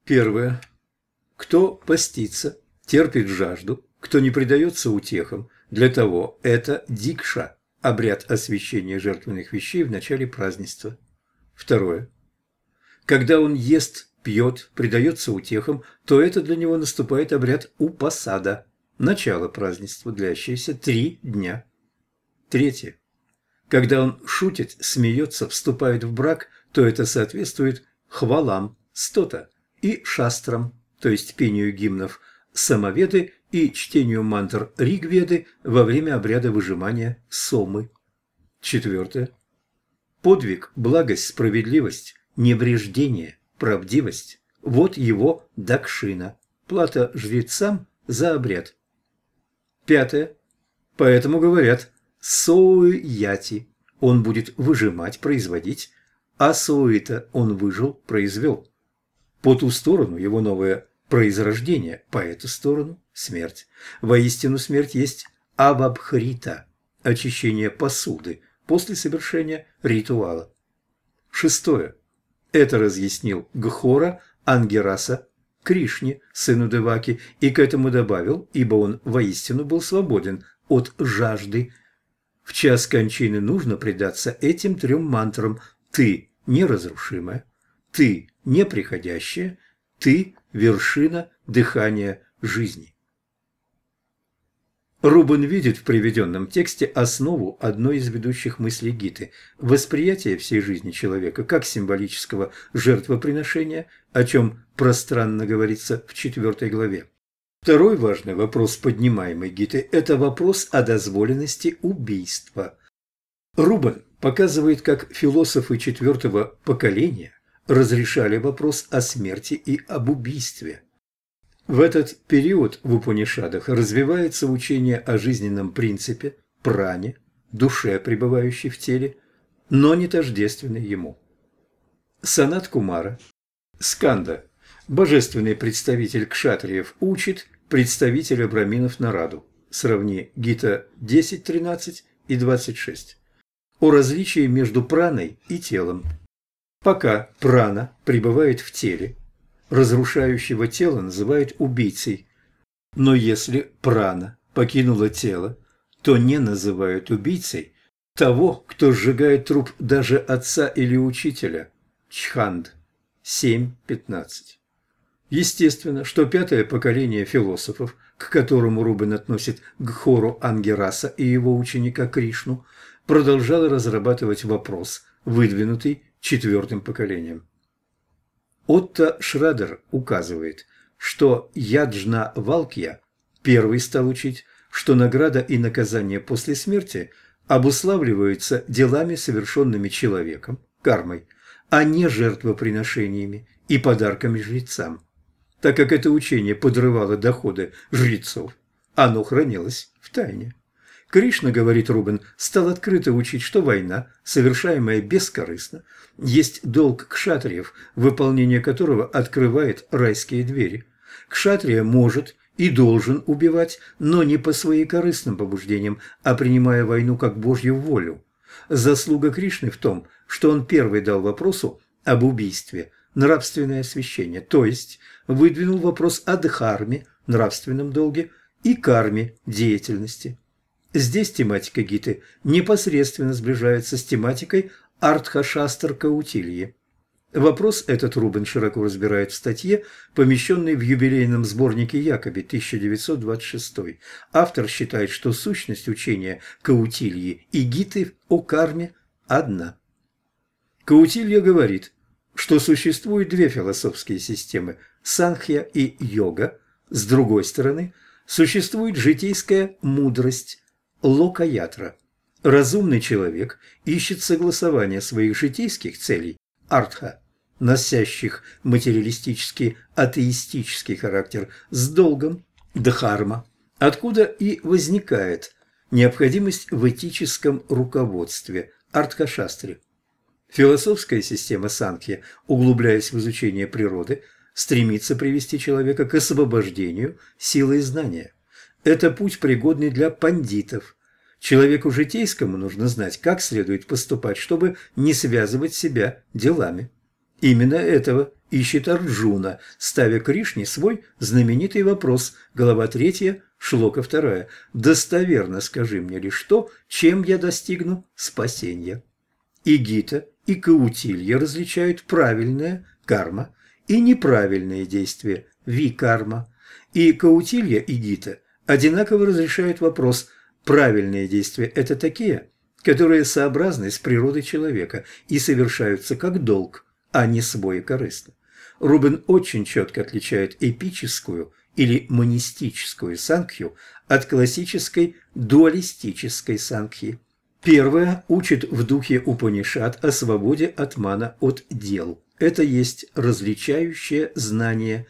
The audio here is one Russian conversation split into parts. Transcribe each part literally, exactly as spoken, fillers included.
Первое. Кто постится, терпит жажду, кто не предается утехам, для того это дикша, обряд освящения жертвенных вещей в начале празднества. Второе. Когда он ест, пьет, предается утехам, то это для него наступает обряд упасада, начало празднества, длящееся три дня. Третье. Когда он шутит, смеется, вступает в брак, то это соответствует хвалам, стота, и шастрам, то есть пению гимнов самоведы и чтению мантр Ригведы во время обряда выжимания сомы. Четвертое. Подвиг, благость, справедливость, невреждение, правдивость – вот его дакшина, плата жрецам за обряд. Пятое. Поэтому говорят соуяти – он будет выжимать, производить, а соуита – он выжил, произвел. По ту сторону его новое произрождение, по эту сторону – смерть. Воистину смерть есть авабхрита – очищение посуды после совершения ритуала. Шестое. Это разъяснил Гхора Ангираса Кришне, сыну Деваки, и к этому добавил, ибо он воистину был свободен от жажды. В час кончины нужно предаться этим трем мантрам: «Ты неразрушимая», «Ты неприходящая», «Ты вершина дыхания жизни». Рубен видит в приведенном тексте основу одной из ведущих мыслей Гиты – восприятие всей жизни человека как символического жертвоприношения, о чем пространно говорится в четвертой главе. Второй важный вопрос, поднимаемый Гитой, – это вопрос о дозволенности убийства. Рубен показывает, как философы четвертого поколения разрешали вопрос о смерти и об убийстве. В этот период в Упанишадах развивается учение о жизненном принципе, пране, душе, пребывающей в теле, но не тождественной ему. Санат Кумара, Сканда, божественный представитель кшатриев, учит представителя браминов Нараду, сравни Гита десять тринадцать и двадцать шесть, о различии между праной и телом. Пока прана пребывает в теле, разрушающего тело называют убийцей, но если прана покинула тело, то не называют убийцей того, кто сжигает труп даже отца или учителя. Чханд семь пятнадцать. Естественно, что пятое поколение философов, к которому Рубен относит Гхору Ангираса и его ученика Кришну, продолжало разрабатывать вопрос, выдвинутый четвертым поколением. Отто Шрадер указывает, что Яджна Валкья первый стал учить, что награда и наказание после смерти обуславливаются делами, совершенными человеком, кармой, а не жертвоприношениями и подарками жрецам. Так как это учение подрывало доходы жрецов, оно хранилось в тайне. Кришна, говорит Рубен, стал открыто учить, что война, совершаемая бескорыстно, есть долг кшатриев, выполнение которого открывает райские двери. Кшатрия может и должен убивать, но не по своим корыстным побуждениям, а принимая войну как Божью волю. Заслуга Кришны в том, что он первый дал вопросу об убийстве нравственное освящение, то есть выдвинул вопрос о дхарме, нравственном долге, и карме, деятельности. Здесь тематика Гиты непосредственно сближается с тематикой Артха-шастр Каутильи. Вопрос этот Рубен широко разбирает в статье, помещенной в юбилейном сборнике Якоби тысяча девятьсот двадцать шесть. Автор считает, что сущность учения Каутильи и Гиты о карме одна. Каутилья говорит, что существуют две философские системы – санхья и йога. С другой стороны, существует житейская мудрость – локаятра. Разумный человек ищет согласование своих житейских целей – артха, носящих материалистический атеистический характер, с долгом – дхарма, откуда и возникает необходимость в этическом руководстве – артха-шастре. Философская система санхья, углубляясь в изучение природы, стремится привести человека к освобождению силой знания. Это путь, пригодный для пандитов. Человеку житейскому нужно знать, как следует поступать, чтобы не связывать себя делами. Именно этого ищет Арджуна, ставя Кришне свой знаменитый вопрос, глава третья, шлока вторая. «Достоверно скажи мне лишь то, чем я достигну спасения». И Гита, и Каутилья различают правильное карма и неправильные действия викарма. И Каутилья, и Гита одинаково разрешают вопрос: правильные действия – это такие, которые сообразны с природой человека и совершаются как долг, а не своекорыстно. Рубен очень четко отличает эпическую или монистическую санкхью от классической дуалистической санкхи. Первая учит в духе Упанишад о свободе от мана от дел. Это есть различающее знание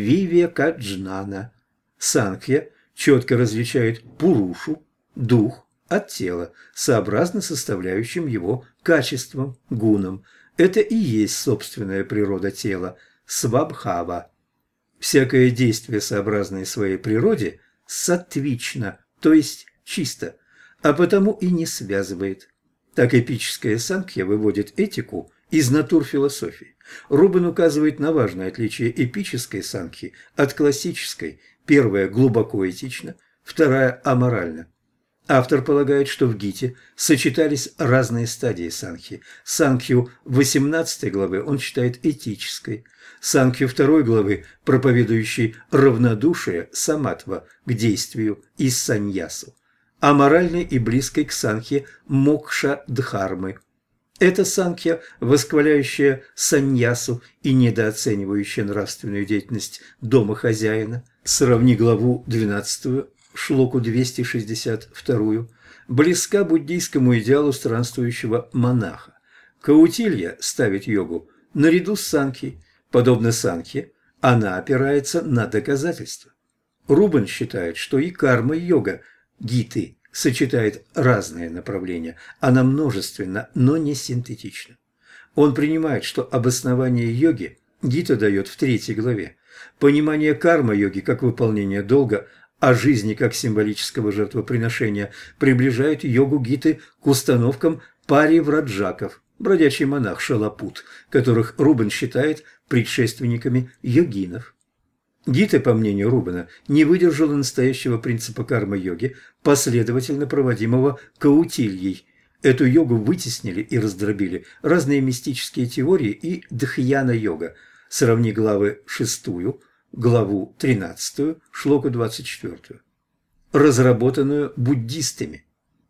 вивекаджнана. Санкхья четко различает пурушу, дух, от тела, сообразно составляющим его качествам, гунам. Это и есть собственная природа тела, свабхава. Всякое действие, сообразное своей природе, саттвично, то есть чисто, а потому и не связывает. Так эпическая санкхья выводит этику из натур философии. Рубен указывает на важное отличие эпической санкхи от классической. Первая глубоко этична, вторая аморальна. Автор полагает, что в Гите сочетались разные стадии санкхи. Санкхью восемнадцатой главы он считает этической, санкхью второй главы, проповедующей равнодушие саматва к действию и саньясу, а моральной и близкой к санкхе мокша-дхармы. Это санкхья, восхваляющая саньясу и недооценивающая нравственную деятельность домохозяина. Сравни главу двенадцатую, шлоку двести шестьдесят два, близка буддийскому идеалу странствующего монаха. Каутилья ставит йогу наряду с санкхьей. Подобно санкхье, она опирается на доказательства. Рубен считает, что и карма-йога Гиты сочетает разные направления. Она множественна, но не синтетична. Он принимает, что обоснование йоги Гита дает в третьей главе. Понимание карма-йоги как выполнение долга, а жизни как символического жертвоприношения приближает йогу Гиты к установкам паривраджаков, бродячий монах Шалапут, которых Рубен считает предшественниками йогинов. Гита, по мнению Рубена, не выдержала настоящего принципа карма-йоги, последовательно проводимого Каутильей. Эту йогу вытеснили и раздробили разные мистические теории и дхьяна-йога. Сравни главы шестую, главу тринадцатую, шлоку двадцать четвёртую, разработанную буддистами.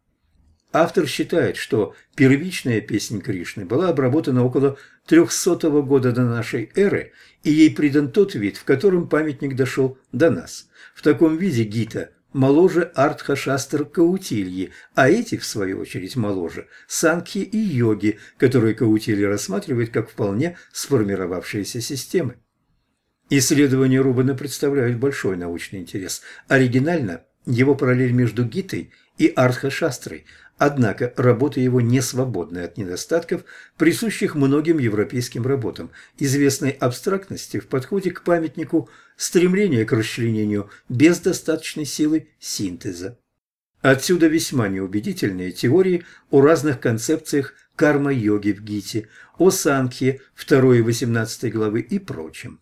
Автор считает, что первичная песнь Кришны была обработана около трехсотого года до нашей эры, и ей придан тот вид, в котором памятник дошел до нас. В таком виде Гита моложе Артха-шастр Каутильи, а эти, в свою очередь, моложе санкхи и йоги, которые Каутилья рассматривает как вполне сформировавшиеся системы. Исследования Рубена представляют большой научный интерес. Оригинально его параллель между Гитой и Артха-шастрой, однако работа его не свободны от недостатков, присущих многим европейским работам, известной абстрактности в подходе к памятнику, стремление к расчленению без достаточной силы синтеза. Отсюда весьма неубедительные теории о разных концепциях карма-йоги в Гите, о санкхье второй и восемнадцатой главы и прочем.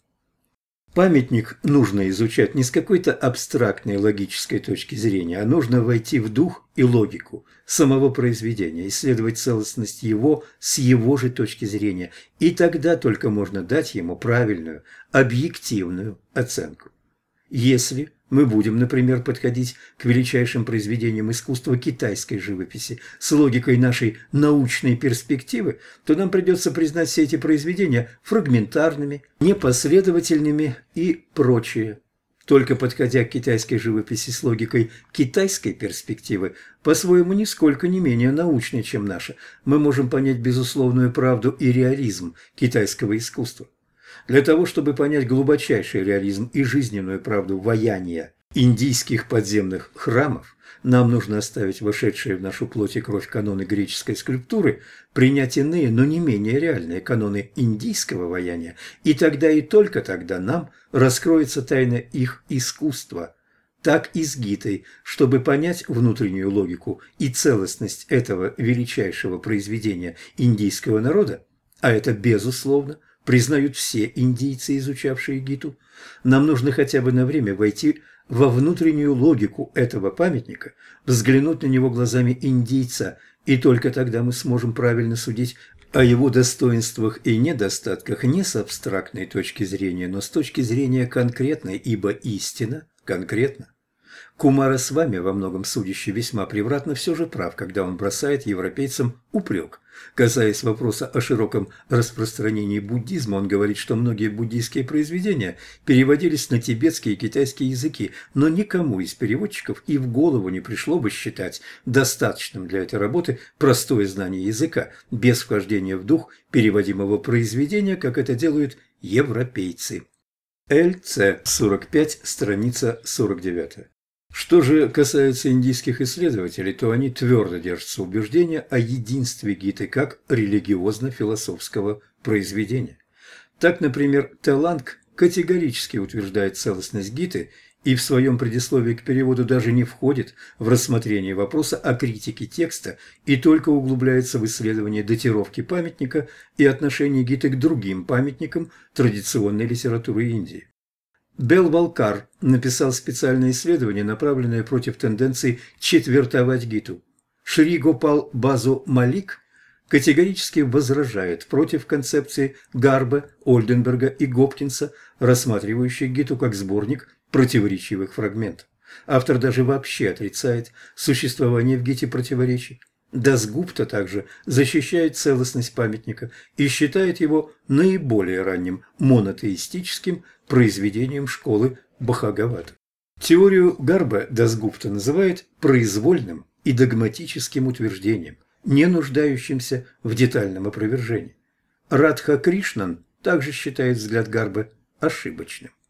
Памятник нужно изучать не с какой-то абстрактной логической точки зрения, а нужно войти в дух и логику самого произведения, исследовать целостность его с его же точки зрения, и тогда только можно дать ему правильную, объективную оценку. Если мы будем, например, подходить к величайшим произведениям искусства китайской живописи с логикой нашей научной перспективы, то нам придется признать все эти произведения фрагментарными, непоследовательными и прочее. Только подходя к китайской живописи с логикой китайской перспективы, по-своему нисколько не менее научной, чем наша, мы можем понять безусловную правду и реализм китайского искусства. Для того, чтобы понять глубочайший реализм и жизненную правду ваяния индийских подземных храмов, нам нужно оставить вошедшие в нашу плоть и кровь каноны греческой скульптуры, принять иные, но не менее реальные каноны индийского ваяния, и тогда и только тогда нам раскроется тайна их искусства. Так и с Гитой, чтобы понять внутреннюю логику и целостность этого величайшего произведения индийского народа, а это, безусловно, признают все индийцы, изучавшие Гиту. Нам нужно хотя бы на время войти во внутреннюю логику этого памятника, взглянуть на него глазами индийца, и только тогда мы сможем правильно судить о его достоинствах и недостатках не с абстрактной точки зрения, но с точки зрения конкретной, ибо истина конкретна. Кумарасвами, во многом судящий весьма превратно, все же прав, когда он бросает европейцам упрек. Касаясь вопроса о широком распространении буддизма, он говорит, что многие буддийские произведения переводились на тибетский и китайский языки, но никому из переводчиков и в голову не пришло бы считать достаточным для этой работы простое знание языка, без вхождения в дух переводимого произведения, как это делают европейцы. Л Ц сорок пять, страница сорок девять. Что же касается индийских исследователей, то они твердо держатся убеждения о единстве Гиты как религиозно-философского произведения. Так, например, Теланг категорически утверждает целостность Гиты и в своем предисловии к переводу даже не входит в рассмотрение вопроса о критике текста и только углубляется в исследование датировки памятника и отношения Гиты к другим памятникам традиционной литературы Индии. Белвалкар написал специальное исследование, направленное против тенденции четвертовать Гиту. Шри Гопал Базу Малик категорически возражает против концепции Гарбе, Ольденберга и Гопкинса, рассматривающих Гиту как сборник противоречивых фрагментов. Автор даже вообще отрицает существование в Гите противоречий. Дасгупта также защищает целостность памятника и считает его наиболее ранним монотеистическим произведением школы Бхагавата. Теорию Гарбе Дасгупта называет произвольным и догматическим утверждением, не нуждающимся в детальном опровержении. Радха Кришнан также считает взгляд Гарбе ошибочным.